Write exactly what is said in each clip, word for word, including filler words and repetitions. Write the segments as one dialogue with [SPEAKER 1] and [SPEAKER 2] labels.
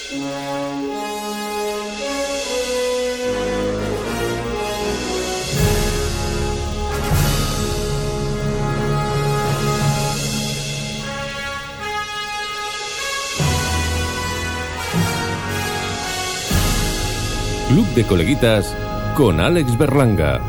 [SPEAKER 1] Club de Coleguitas con Alex Berlanga.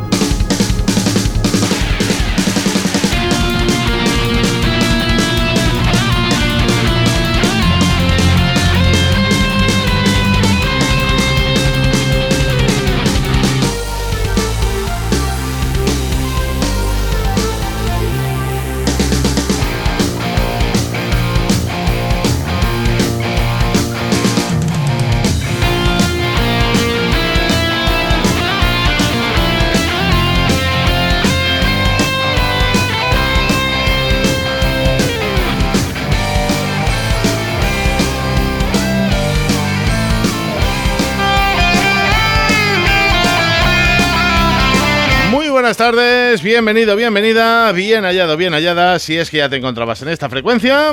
[SPEAKER 2] Buenas tardes, bienvenido, bienvenida, bien hallado, bien hallada, si es que ya te encontrabas en esta frecuencia.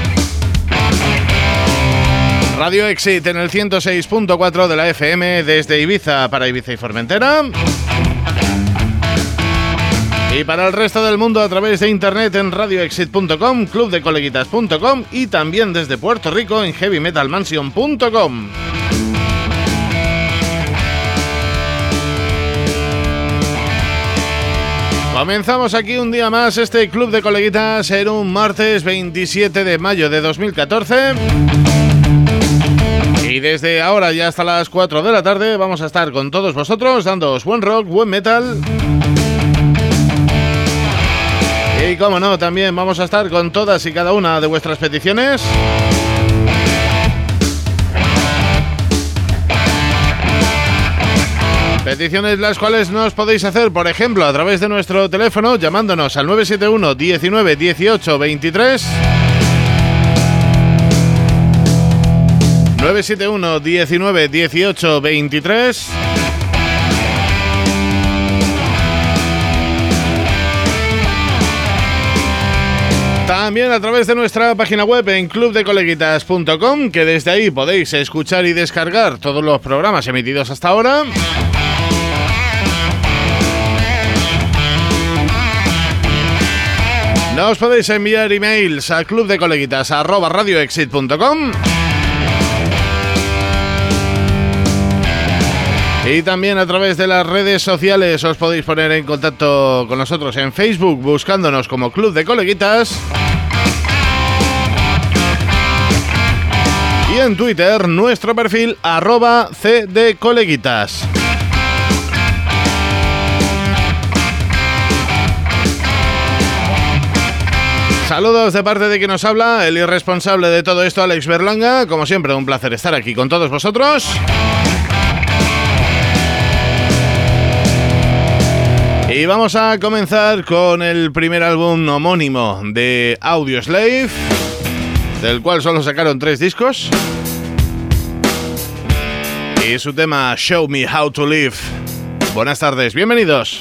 [SPEAKER 2] Radio Exit en el ciento seis punto cuatro de la F M desde Ibiza para Ibiza y Formentera. Y para el resto del mundo a través de internet en radio exit punto com, club de coleguitas punto com y también desde Puerto Rico en heavy metal mansion punto com. Comenzamos aquí un día más este Club de Coleguitas en un martes veintisiete de mayo de dos mil catorce. Y desde ahora ya hasta las cuatro de la tarde vamos a estar con todos vosotros dándoos buen rock, buen metal. Y como no, también vamos a estar con todas y cada una de vuestras peticiones. Peticiones las cuales nos podéis hacer, por ejemplo, a través de nuestro teléfono, llamándonos al nueve siete uno, diecinueve, dieciocho, veintitrés. nueve siete uno, diecinueve, dieciocho, veintitrés. También a través de nuestra página web en club de coleguitas punto com, que desde ahí podéis escuchar y descargar todos los programas emitidos hasta ahora. Nos podéis enviar emails a clubdecoleguitas arroba radioexit punto com. Y también a través de las redes sociales os podéis poner en contacto con nosotros en Facebook buscándonos como Club de Coleguitas. Y en Twitter nuestro perfil arroba cdcoleguitas. Saludos de parte de quien nos habla, el irresponsable de todo esto, Alex Berlanga. Como siempre, un placer estar aquí con todos vosotros. Y vamos a comenzar con el primer álbum homónimo de Audioslave, del cual solo sacaron tres discos. Y su tema Show Me How to Live. Buenas tardes, bienvenidos.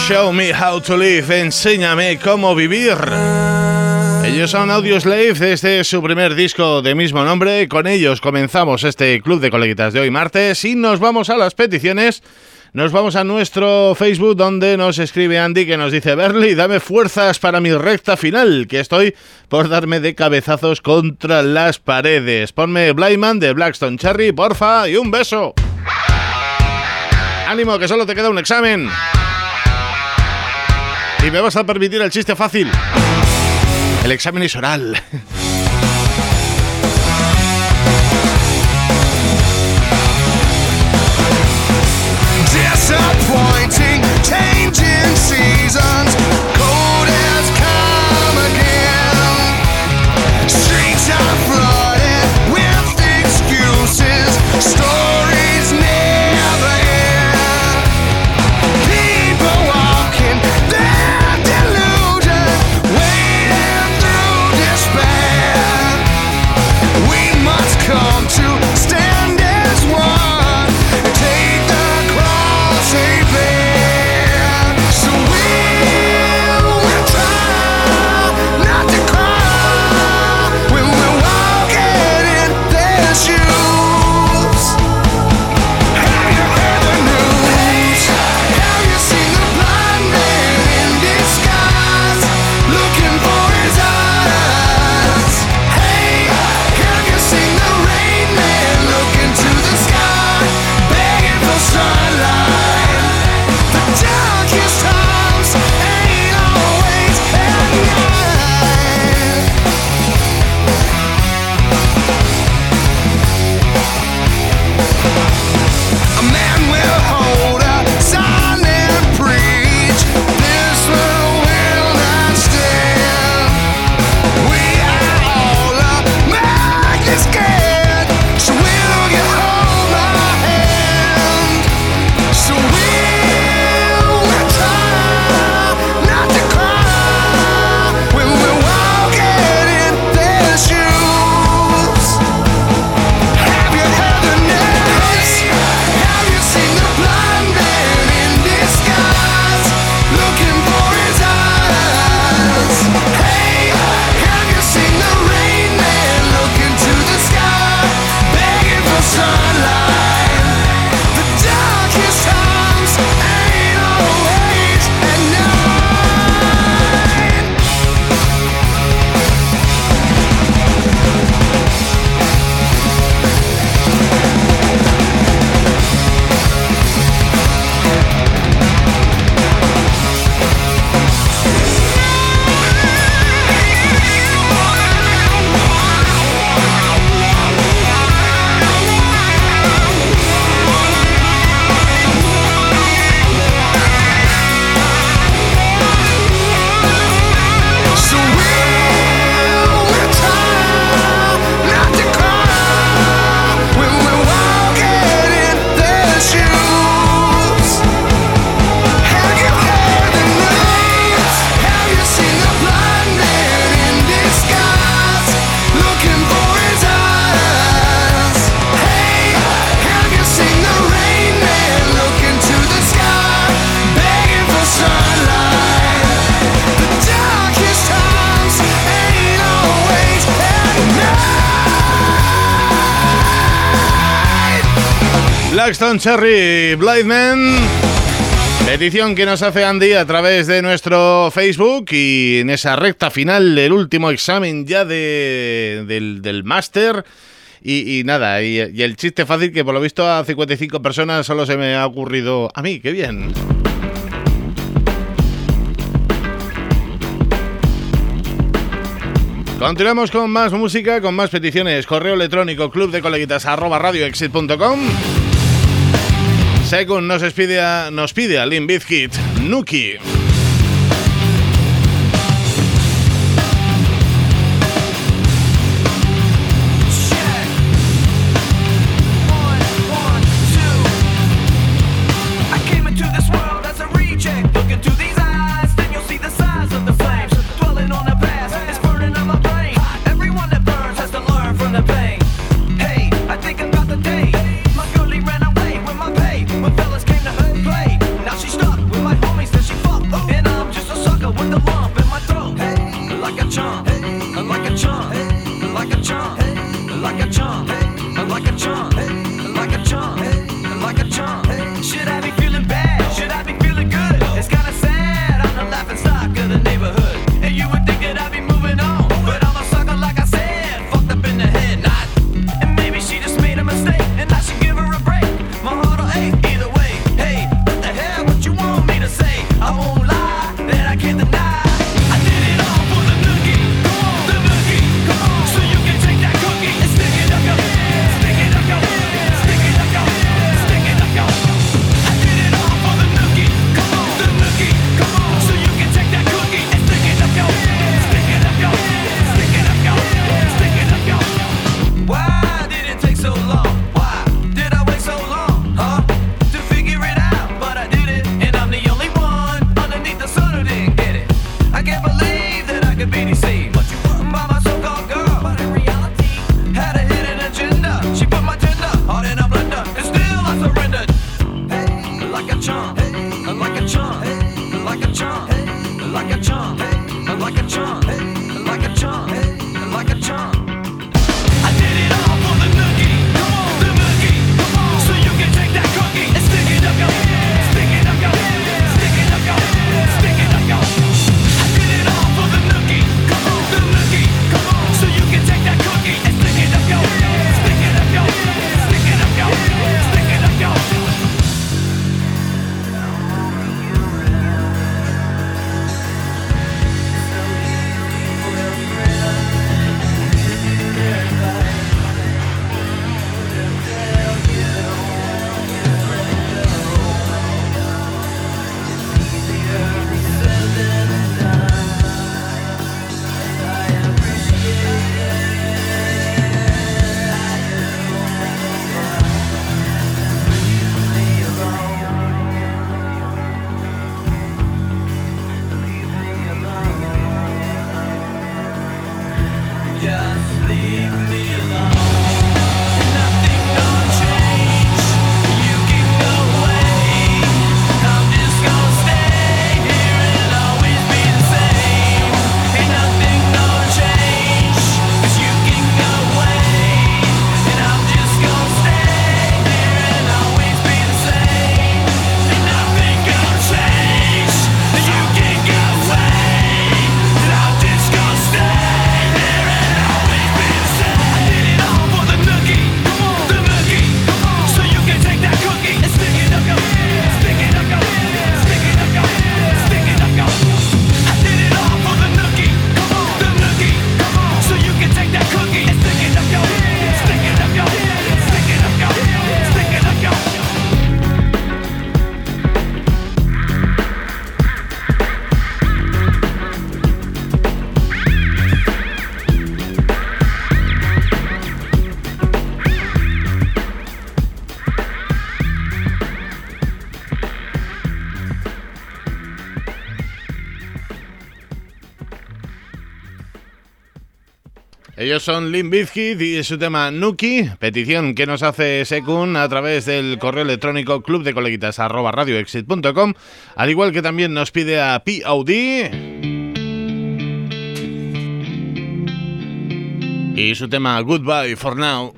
[SPEAKER 2] Show Me How to Live, enséñame cómo vivir. Ellos son Audioslave desde su primer disco de mismo nombre. Con ellos comenzamos este Club de Coleguitas de hoy martes y nos vamos a las peticiones. Nos vamos a nuestro Facebook, donde nos escribe Andy, que nos dice: Berli, dame fuerzas para mi recta final, que estoy por darme de cabezazos contra las paredes. Ponme Blind Man de Black Stone Cherry, porfa, y un beso. Ánimo, que solo te queda un examen. Y me vas a permitir el chiste fácil. El examen es oral.
[SPEAKER 3] Disappointing, changing seasons. Cold has come again. Streets are flooded with excuses. Stories never end. People walking their delusion, wading through despair. We must come to stand as one and take the cross a bear. So we'll, we'll try not to cry when we're walking in their shoes. Have you heard the news? Have you seen the blind man in disguise, looking for his eyes? Hey, have you seen the rain man looking to the sky, begging for sunlight? The darkest times ain't always at night. A man will hold a sign and preach, this world will not stand. We are all American scared, so we'll get hold my hand. So we'll, we'll try not to cry when we're walking in their shoes. Have you heard the news? Have you seen the blind man in disguise, looking for his eyes? Hey, have you seen the rain man looking to the sky, begging for sunlight? The darkest times ain't always at night. So we'll, we'll try not to cry when we're walking in their shoes. Have you heard the news? Have you seen the blind man in disguise, looking for his eyes? Hey, have you seen the rain man looking to the sky, begging for sunlight? The darkest times ain't always at night.
[SPEAKER 2] Blackstone Cherry, Blind Man. Petición que nos hace Andy a través de nuestro Facebook, y en esa recta final del último examen ya de, del, del máster. Y, y nada, y, y el chiste fácil, que por lo visto a cincuenta y cinco personas solo se me ha ocurrido a mí. ¡Qué bien! Continuamos con más música, con más peticiones. Correo electrónico clubdecoleguitas arroba radioexit punto com. Según nos pide a, nos pide a Limp Bizkit, Nuki.
[SPEAKER 4] I came into this world as a reject. Look into these eyes, then you'll see the size of the flames. Dwelling on the past, it's burning on my brain. Everyone that burns has to learn from the pain. Hey, I think about the day my girlie ran away with my pay. When fellas came to play, now she's stuck with my homies that she fucked. chump, like a chump, like a chump, like a chump, like a chump, like a chump, like a chump. Should I be feeling bad? Should I be feeling good? It's kinda sad, I'm the laughing stock of the neighborhood. And you would think that I'd be moving on, but I'm a sucker like I said, fucked up in the head, not. And maybe she just made a mistake, and I should give her a break. My heart'll ache either way. Hey, what the hell, what you want me to say? I won't lie, that I can't deny. I did it all for the nookie, come on, the nookie, come on. So you can take that cookie and stick it up your, stick it up your, stick it up your, stick it up your. I did it all for the nookie, come on, the nookie, come on. So you can take that cookie and stick it up your, stick it up your, stick it up your, stick it up your. Why did it take so long? Why did I wait so long, huh? To figure it out, but I did it, and I'm the only one underneath the sun who didn't get it. I can't believe that I could be deceived by my so-called girl, but in reality had a hidden agenda. She put my tender heart in a blender, and still I surrendered. Hey, like a chump, like a chump, like a chump, like a chump, like a chump, like a chump, like a chump. I did it all for the nookie, come on, the nookie, come on. So you can take that cookie and stick it up your, stick it up your, stick it up your, stick it up your. I did it all for the nookie, come on, the nookie, come on. So you can take that cookie and stick it up your, stick it up your, stick it up your, stick it up your. Just leave me alone. Nothing gonna change. You can go away. I'm just gonna stay here and always be the same. Ain't nothing gonna change. 'Cause you can go away. And I'm just gonna stay here and always be the same. Ain't nothing gonna change. You can go away. And I'm just gonna stay.
[SPEAKER 2] Ellos son Limp Bizkit y su tema Nookie, petición que nos hace Sekun a través del correo electrónico clubdecoleguitas arroba radioexit punto com, al igual que también nos pide a P O D y su tema Goodbye for Now.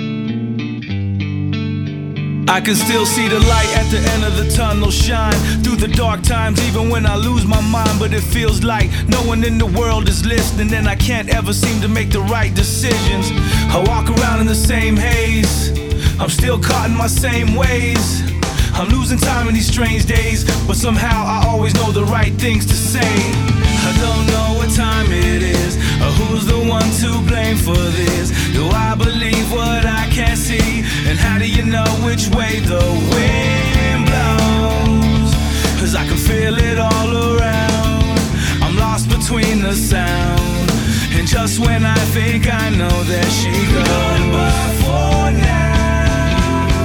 [SPEAKER 5] I can still see the light at the end of the tunnel shine through the dark times even when I lose my mind. But it feels like no one in the world is listening, and I can't ever seem to make the right decisions. I walk around in the same haze, I'm still caught in my same ways. I'm losing time in these strange days, but somehow I always know the right things to say. I don't know what time it is, or who's the one to blame for this. Do I believe what I can't see? And how do you know which way the wind blows? 'Cause I can feel it all around. I'm lost between the sound, and just when I think I know, there she goes. Goodbye for now.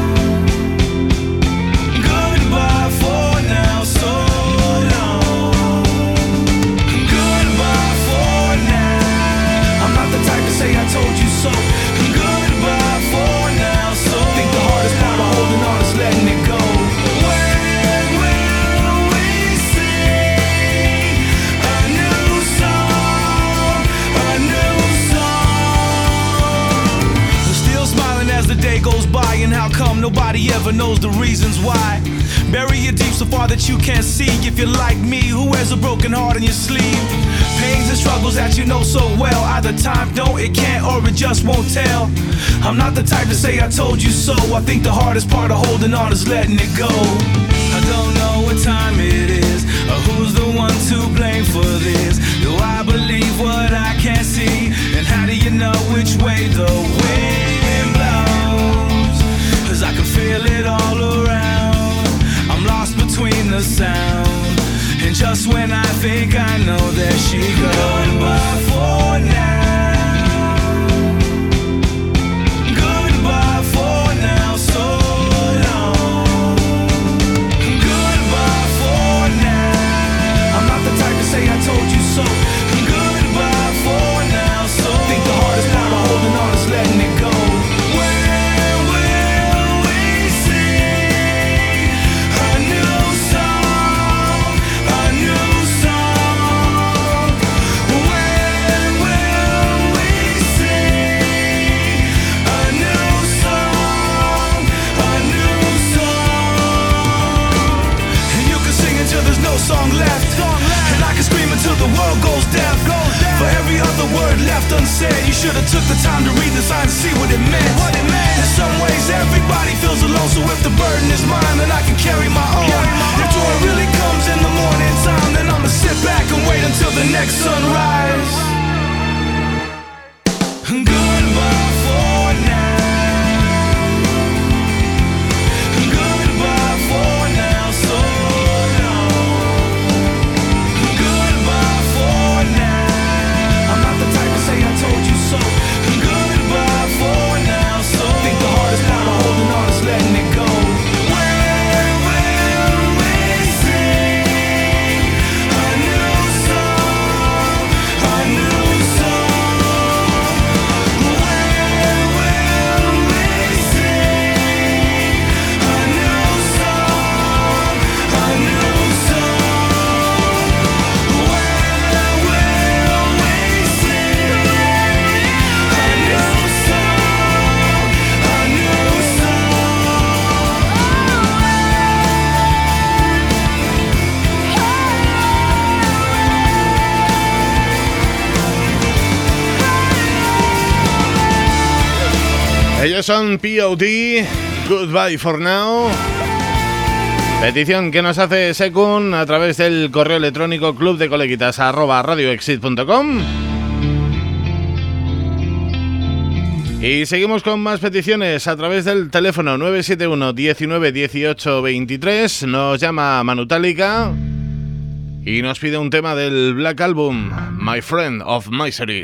[SPEAKER 5] Goodbye for now, so long. Goodbye for now. I'm not the type to say I told you so. Goodbye for now, so long. Think the hardest part of holding on is letting it go. When will we sing a new song nobody ever knows the reasons why. Bury it deep so far that you can't see. If you're like me, who wears a broken heart on your sleeve? Pains and struggles that you know so well. Either time don't, it can't, or it just won't tell. I'm not the type to say I told you so. I think the hardest part of holding on is letting it go. I don't know what time it is, or who's the one to blame for this. Do I believe what I can't see? And how do you know which way the wind blows? Cause I can feel it all around. I'm lost between the sound, and just when I think I know, there she goes. Goodbye for now. Goodbye for now, so long. Goodbye for now. I'm not the type to say I told you so. Goodbye for now, so long. Think the hardest part of holding on is letting it go. When will we sing a new song? A new song. When will we sing a new song? A new song. And you can sing until there's no song left. And I can scream until the world goes deaf. For every other word left unsaid, you should have took the time to read the signs and see what it meant. In some ways, everybody feels alone, so if the burden is mine, then I can carry my own. If joy really comes in the morning time, then I'ma sit back and wait until the next sunrise. Goodbye for now. Goodbye for now, so long. Goodbye for now. I'm not the type to say I told you so. Goodbye for now, so long. Think the hardest part of holding on is letting it go. When will we sing a new song? A new song. When will we sing a new song? A new song. When will we sing a new song? A new
[SPEAKER 2] Ellos son P O D, Goodbye for Now. Petición que nos hace Sekun a través del correo electrónico clubdecoleguitas arroba radioexit punto com. Y seguimos con más peticiones a través del teléfono nueve siete uno diecinueve dieciocho veintitrés. Nos llama Manutálica y nos pide un tema del Black Album, My Friend of Misery.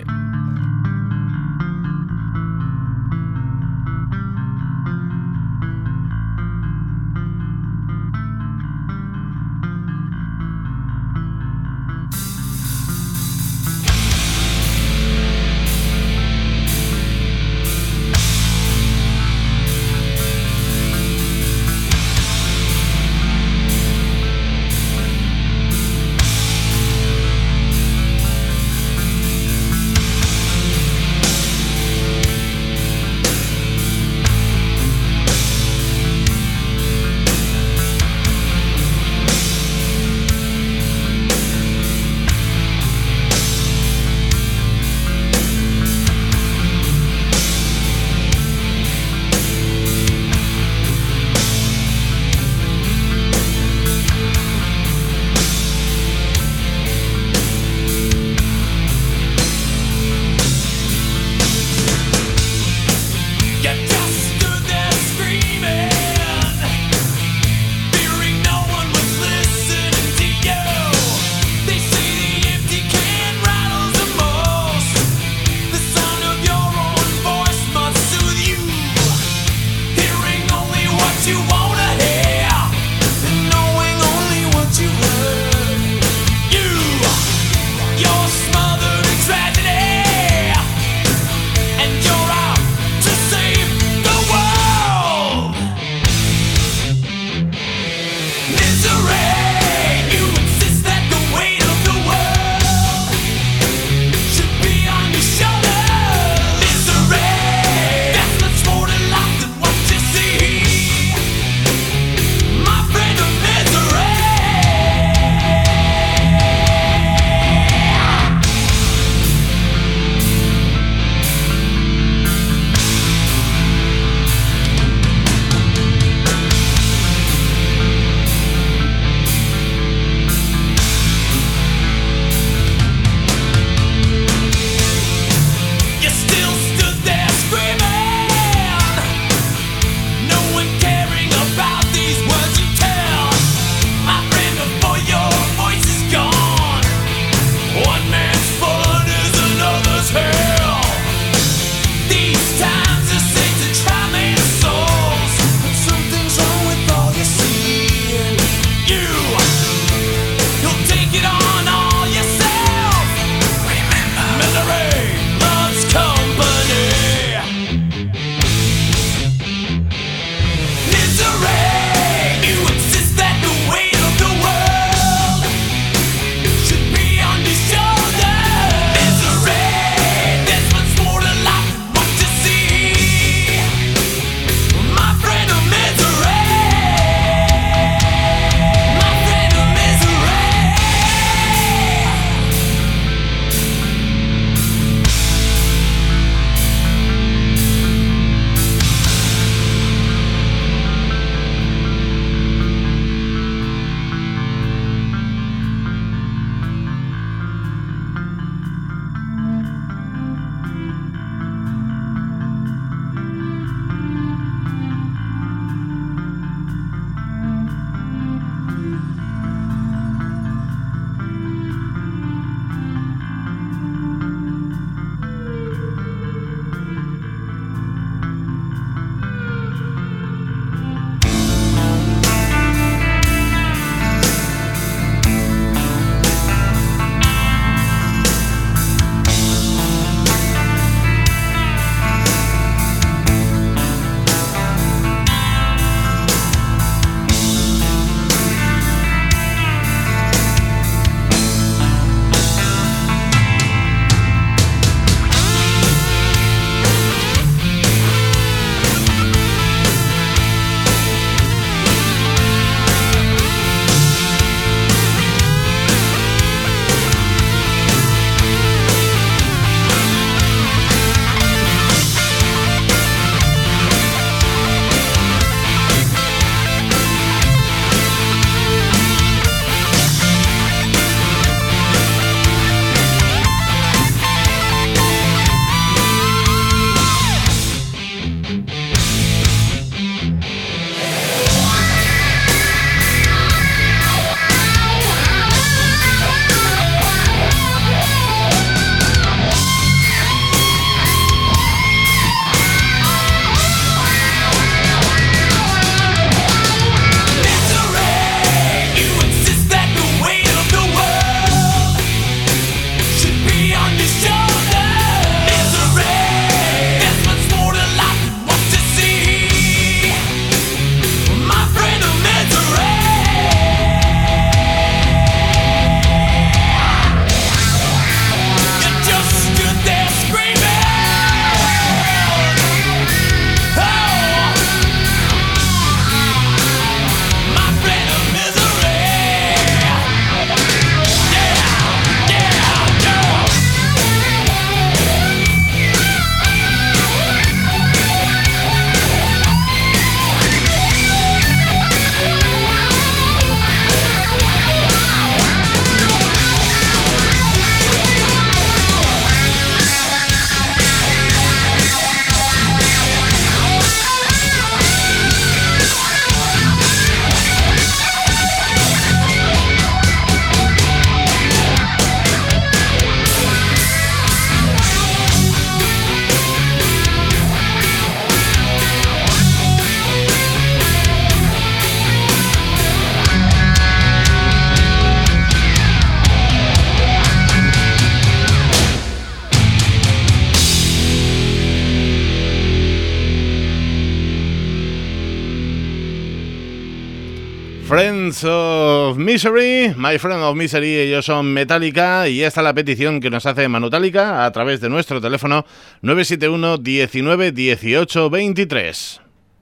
[SPEAKER 2] Friends of Misery, My Friend of Misery, ellos son Metallica y esta es la petición que nos hace Manutálica a través de nuestro teléfono nueve siete uno diecinueve dieciocho veintitrés.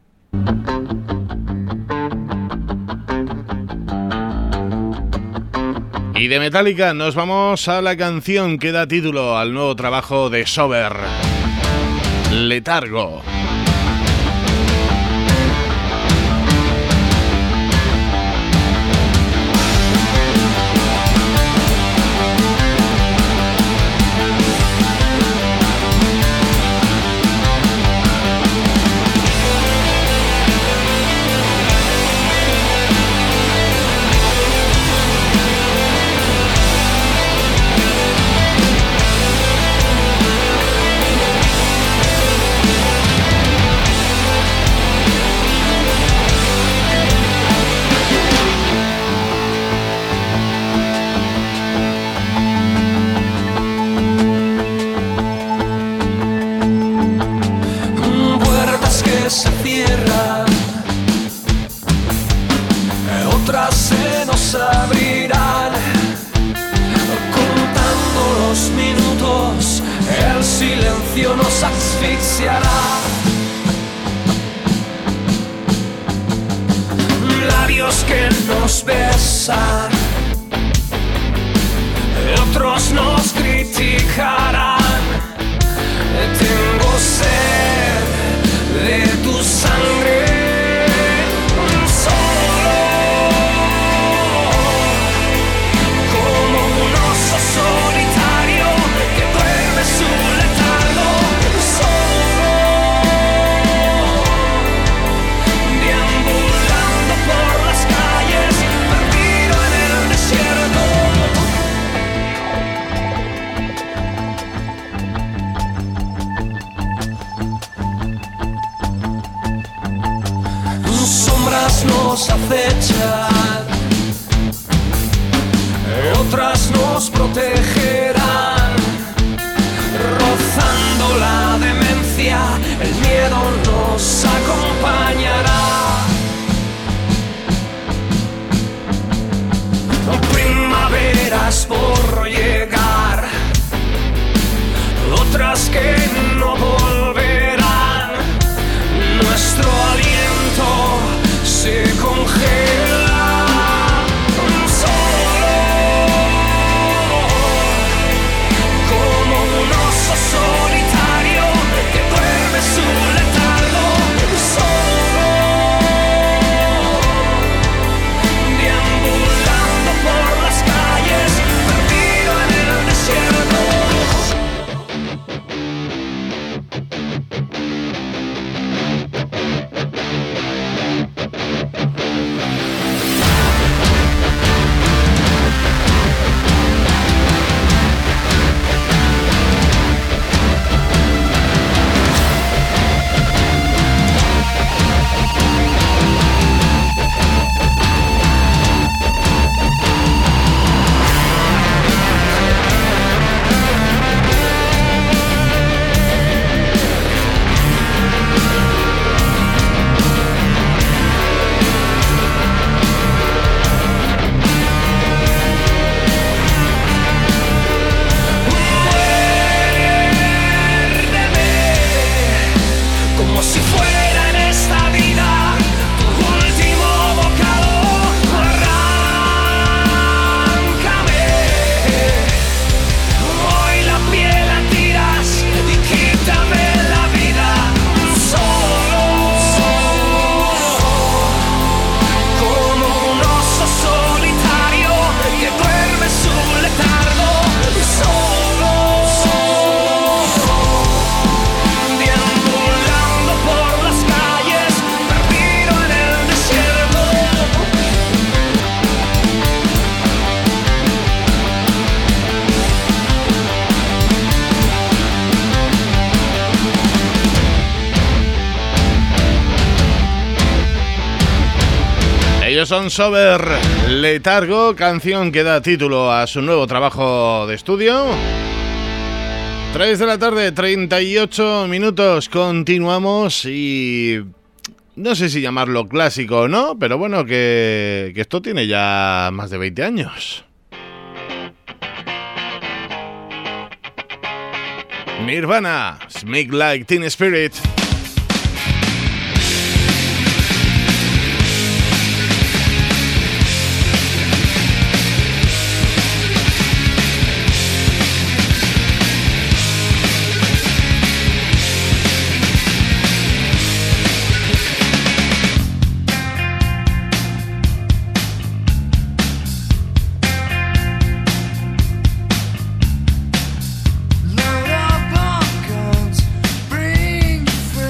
[SPEAKER 2] Y de Metallica nos vamos a la canción que da título al nuevo trabajo de Sober, Letargo.
[SPEAKER 5] Se cierran, otras se nos abrirán, contando los minutos, el silencio nos asfixiará. Labios que nos besan, otros nos criticarán. Tengo sed de tu sangre, solo como un oso solitario que duerme su letargo, solo deambulando por las calles, perdido en el desierto. Sombras nos acechan, otras nos protegerán, rozando la demencia, el miedo nos acompañará. Primaveras por llegar, otras que no volverán, nuestro aliento se congela, solo como un oso solitario que duerme su letargo, solo deambulando por las calles, perdido en el desierto.
[SPEAKER 2] Ellos son Sober, Letargo, canción que da título a su nuevo trabajo de estudio. tres de la tarde, treinta y ocho minutos, continuamos y no sé si llamarlo clásico o no, pero bueno, que, que esto tiene ya más de veinte años. Nirvana, Smell Like Teen Spirit.
[SPEAKER 3] Load up on guns, bring your friends.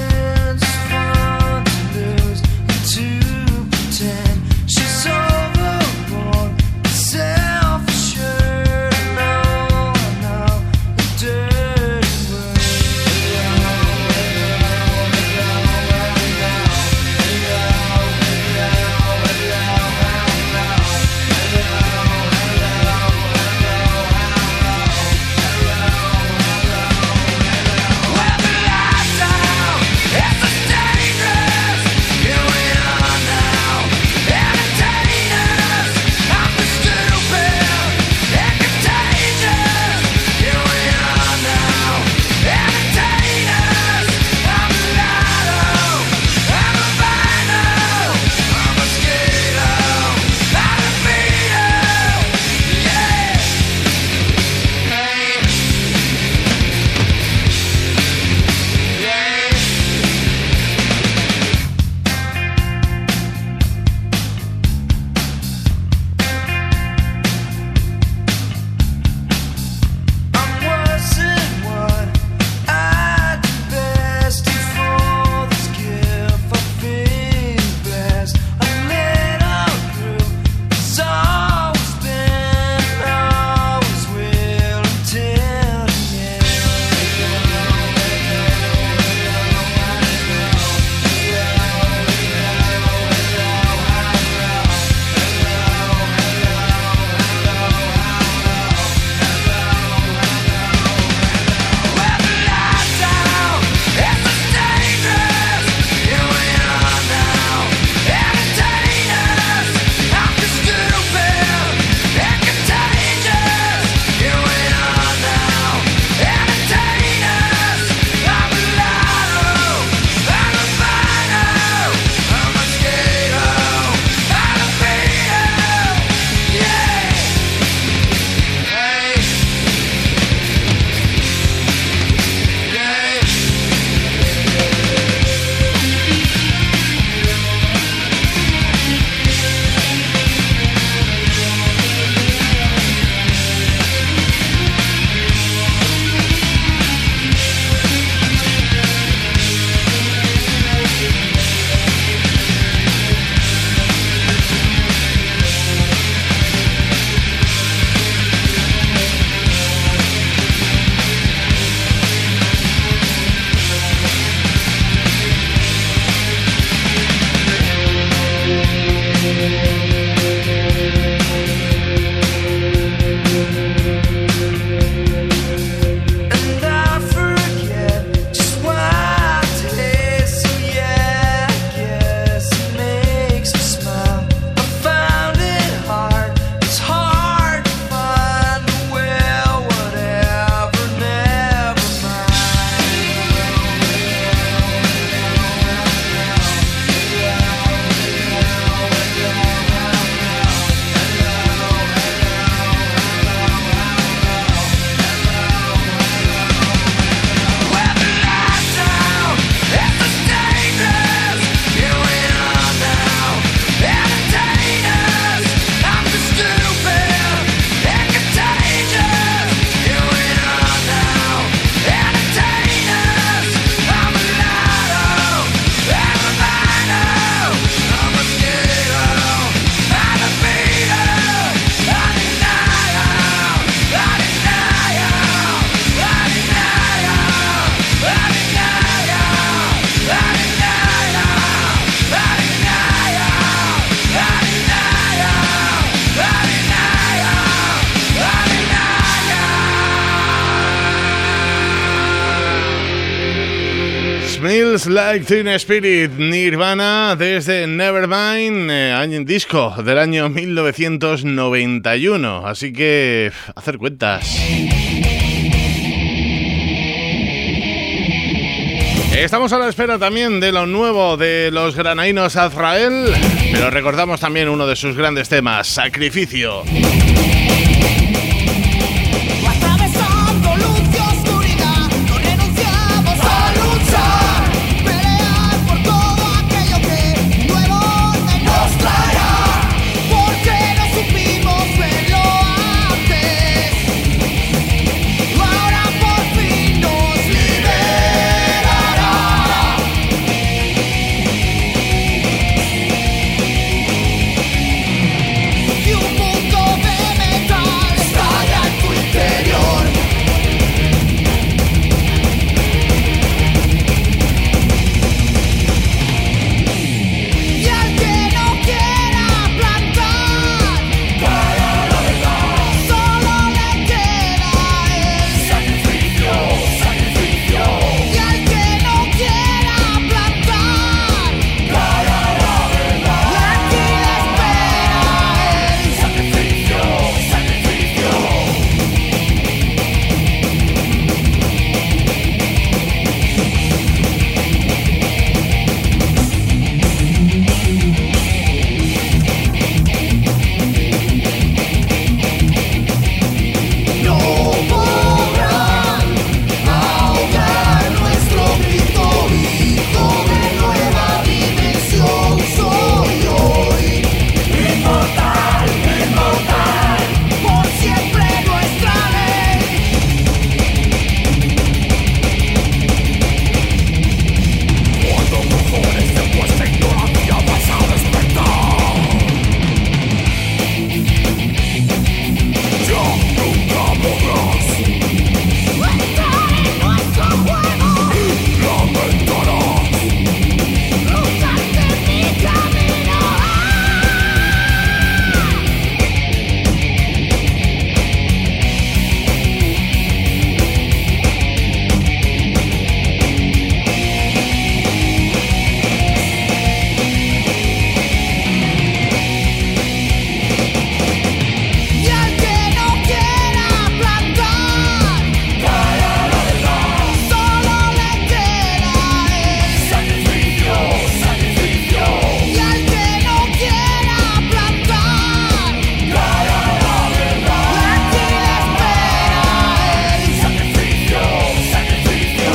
[SPEAKER 2] Smells Like Teen Spirit, Nirvana, desde Nevermind, eh, disco del año mil novecientos noventa y uno. Así que, hacer cuentas. Estamos a la espera también de lo nuevo de los granadinos Azrael, pero recordamos también uno de sus grandes temas, Sacrificio.
[SPEAKER 3] Atravesando luz y oscuridad, no renunciamos a luchar, pelear por todo aquello que nuevo orden nos traerá, porque no supimos verlo antes, ahora por fin nos liberará. Y un mundo de metal estalla en tu interior. Y al que no quiera plantar, para la verdad, solo le queda el sacrificio, sacrificio. Y al que no quiera plantar, para la verdad, aquí le espera el sacrificio, sacrificio. No podrán ahogar nuestro grito, hijo de nueva dimensión soy hoy. Inmortal, inmortal, por siempre nuestra ley. Cuando cojones de vuestra ignorancia vas a despertar. Ya nunca podrás entrar en nuestro juego. Lamentarás cruzarte mi camino. Y al que no quiera plantar, para la verdad, solo le queda el sacrificio, sacrificio. Y al que no quiera plantar, para la verdad, aquí le espera el sacrificio, sacrificio.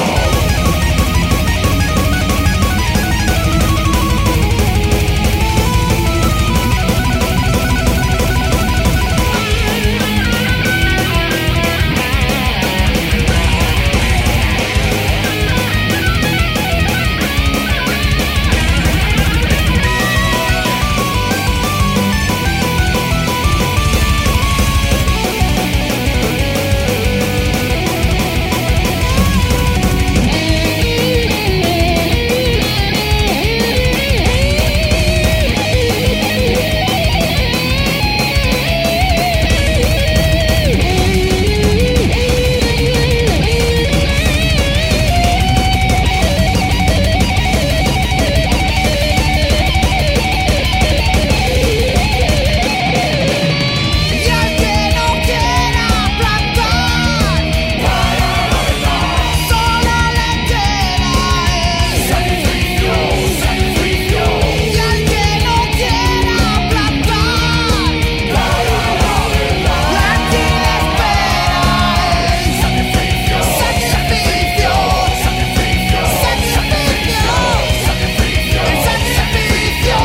[SPEAKER 3] Y al que no quiera plantar, para la verdad, solo le queda el sacrificio, sacrificio. Y al que no quiera plantar, para la verdad, aquí le espera el sacrificio, sacrificio, sacrificio, sacrificio, sacrificio, el sacrificio.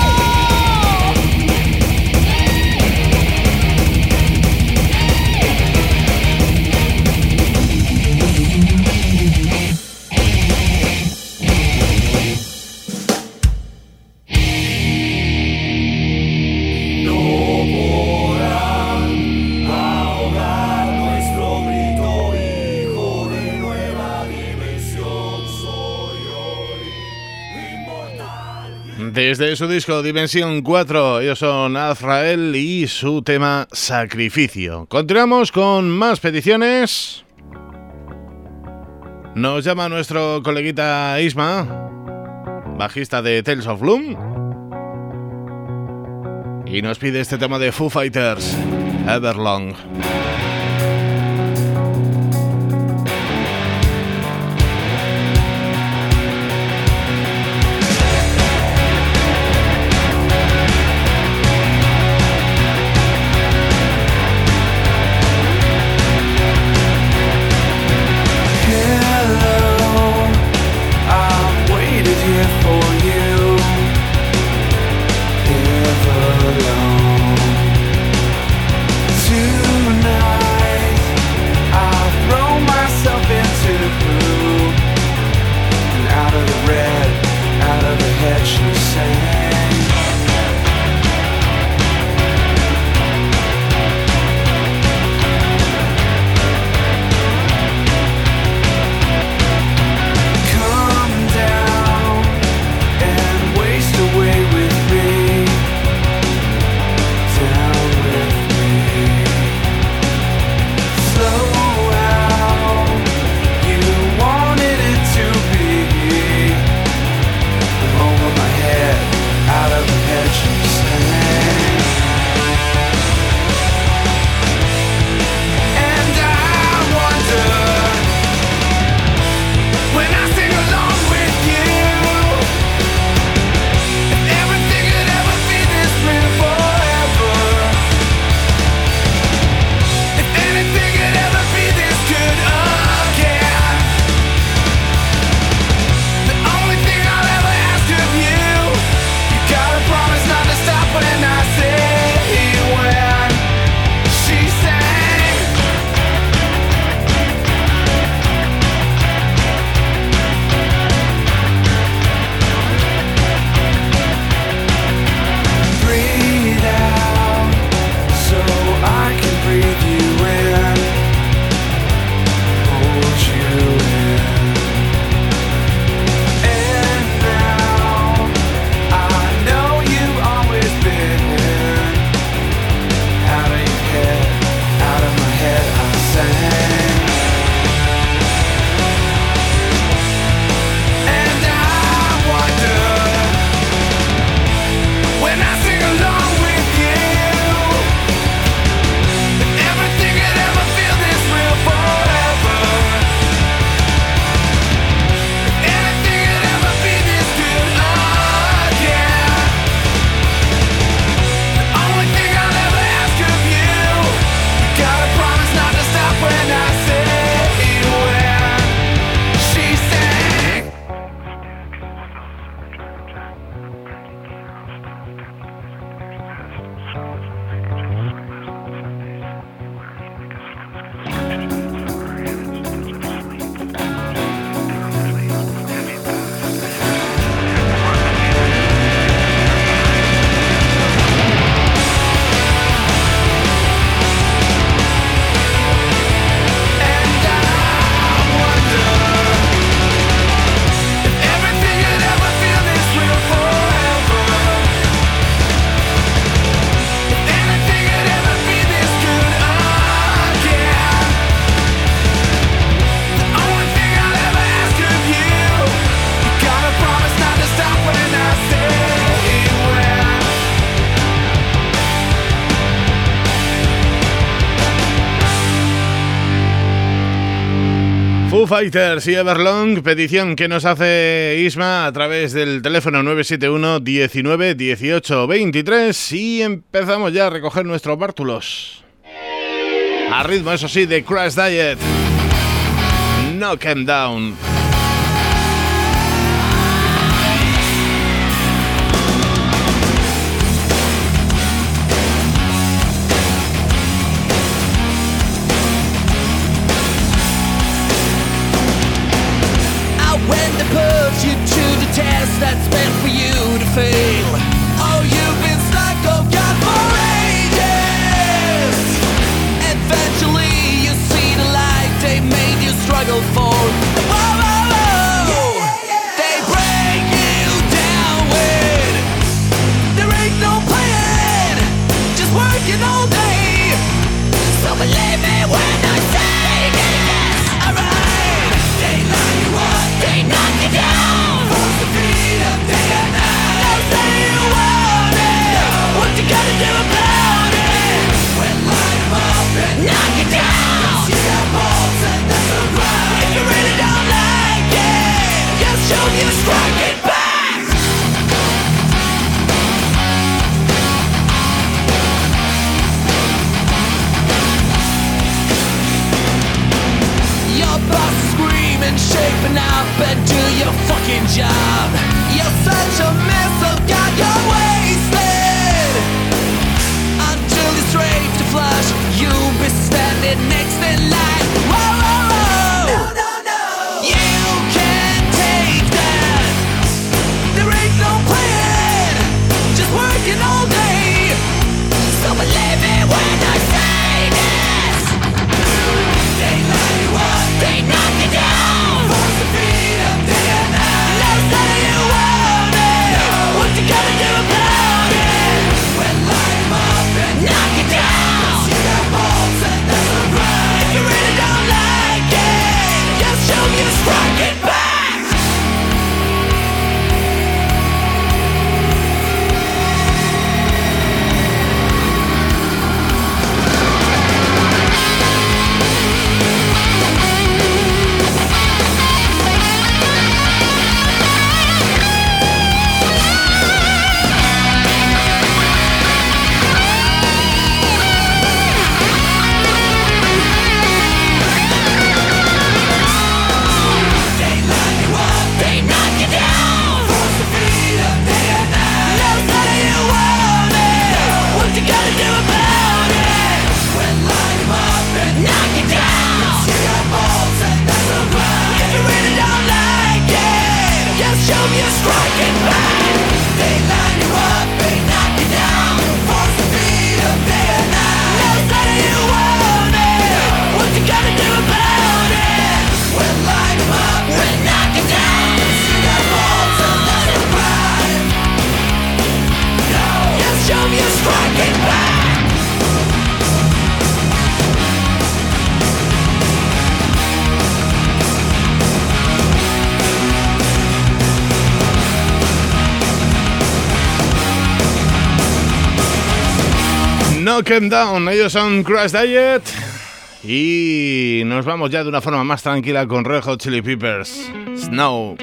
[SPEAKER 3] No podrán ahogar nuestro grito, hijo de nueva dimensión soy hoy, inmortal.
[SPEAKER 2] Desde su disco Dimensión cuatro, ellos son Azrael y su tema Sacrificio. Continuamos con más peticiones. Nos llama nuestro coleguita Isma, bajista de Tales of Gloom, y nos pide este tema de Foo Fighters, Everlong. Foo Fighters y Everlong, petición que nos hace Isma a través del teléfono nueve siete uno, diecinueve, dieciocho, veintitrés, y empezamos ya a recoger nuestros bártulos. A ritmo, eso sí, de Crash Diet. Knock 'em Down.
[SPEAKER 6] You to the test that's meant for you to fail. Oh, you've been stuck, oh God, for ages. Eventually you see the light they made you struggle for. Whoa, whoa, whoa. They break you down with there ain't no plan, just working all day. So believe me when I say yes. Alright, they lie. and do your fucking job. You're such a mess, oh God, you're wasted. Until it's ready to flush, you'll be standing next in line. Whoa, whoa, whoa. No, no, no. You can't take that. There ain't no plan. Just working all day. So believe me when I say this. They line you up, they knock you down. Force the freedom day and night. No say you want it. No. What you gonna do about it? When line them up and knock you down. You got balls and that's alright. If you really don't like it, just show me the strike it back.
[SPEAKER 2] Knock 'em Down, ellos son Crash Diet. Y nos vamos ya de una forma más tranquila con Red Hot Chili Peppers, Snow.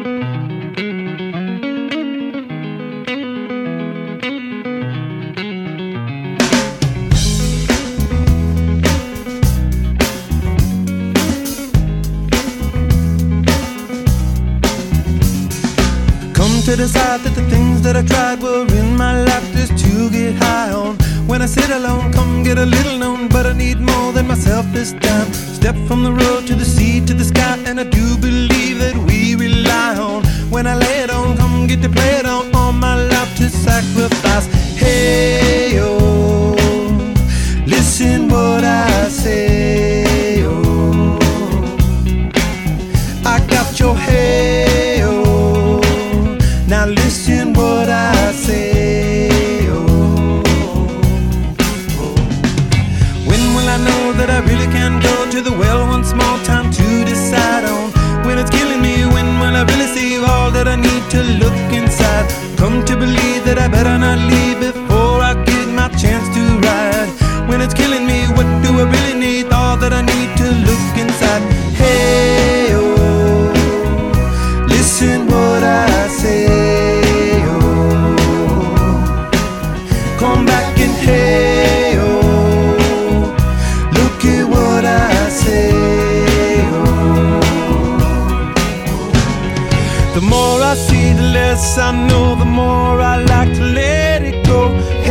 [SPEAKER 7] Come to decide that the things that I tried were in my life just to get high on. When I sit alone, come get a little known, but I need more than myself this time. Step from the road to the sea to the sky, and I do believe that we rely on. When I lay it on, come get to play it on, all my life to sacrifice. Hey, oh, listen what I say, oh, I got your hey, oh, now listen what I say. I know that I really can go to the well one small time to decide on when it's killing me. When will I really see all that I need to look inside? Come to believe that I better not leave before I get my chance to ride. When it's killing me, what do I really need? All that I need to look inside. Hey, oh, listen what I say, oh, come back and hey, oh, what I say, oh. The more I see, the less I know, the more I like to let it go.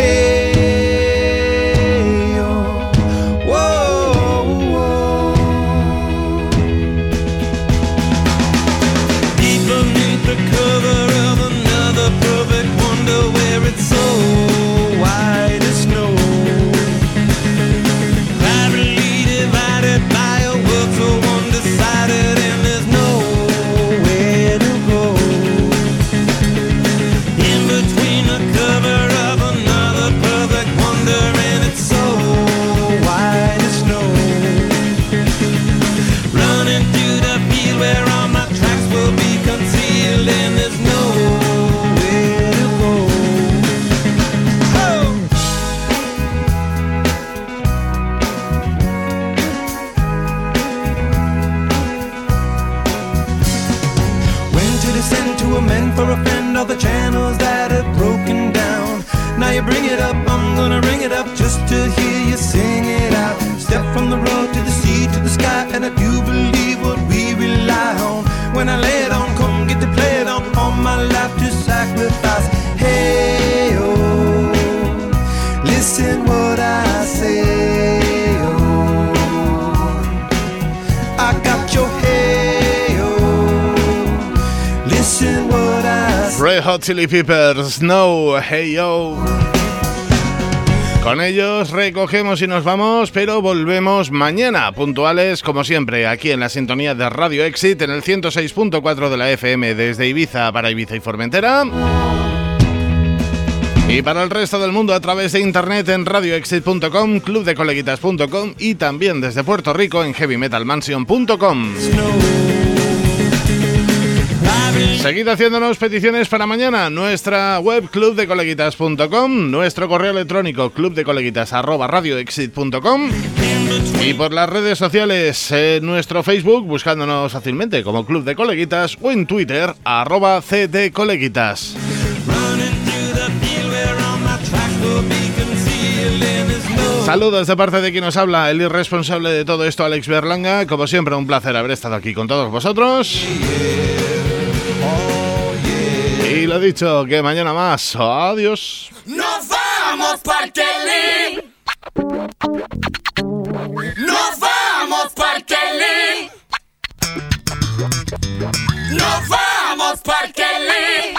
[SPEAKER 7] Hey, oh, whoa, whoa. Deep beneath the cover of another perfect wonder, where it's so white as snow. By a world so undecided, and there's nowhere to go. In between the cover of another perfect wonder, and it's so white as snow. Running through the field where all my tracks will be concealed, and there's nowhere to go. Oh! Send to amend for a friend all the channels that have broken down. Now you bring it up, I'm gonna ring it up just to hear you sing it out. Step from the road to the sea to the sky, and I do believe what we rely on. When I lay it
[SPEAKER 2] Red Hot Chili Peppers, No, Hey Yo. Con ellos recogemos y nos vamos, pero volvemos mañana, puntuales como siempre, aquí en la sintonía de Radio Exit, en el ciento seis punto cuatro de la F M desde Ibiza para Ibiza y Formentera. Y para el resto del mundo a través de internet en radio exit punto com, club de coleguitas punto com y también desde Puerto Rico en heavy metal mansion punto com. Seguid haciéndonos peticiones para mañana. Nuestra web club de coleguitas punto com, nuestro correo electrónico club de coleguitas arroba radio exit punto com y por las redes sociales en nuestro Facebook buscándonos fácilmente como Club de Coleguitas o en Twitter arroba ctcoleguitas. Saludos de parte de quien nos habla, el irresponsable de todo esto, Alex Berlanga. Como siempre, un placer haber estado aquí con todos vosotros. Y lo dicho, que mañana más. Adiós.
[SPEAKER 6] Nos vamos Parkelin. Nos vamos Parkelin. Nos vamos Parkelin.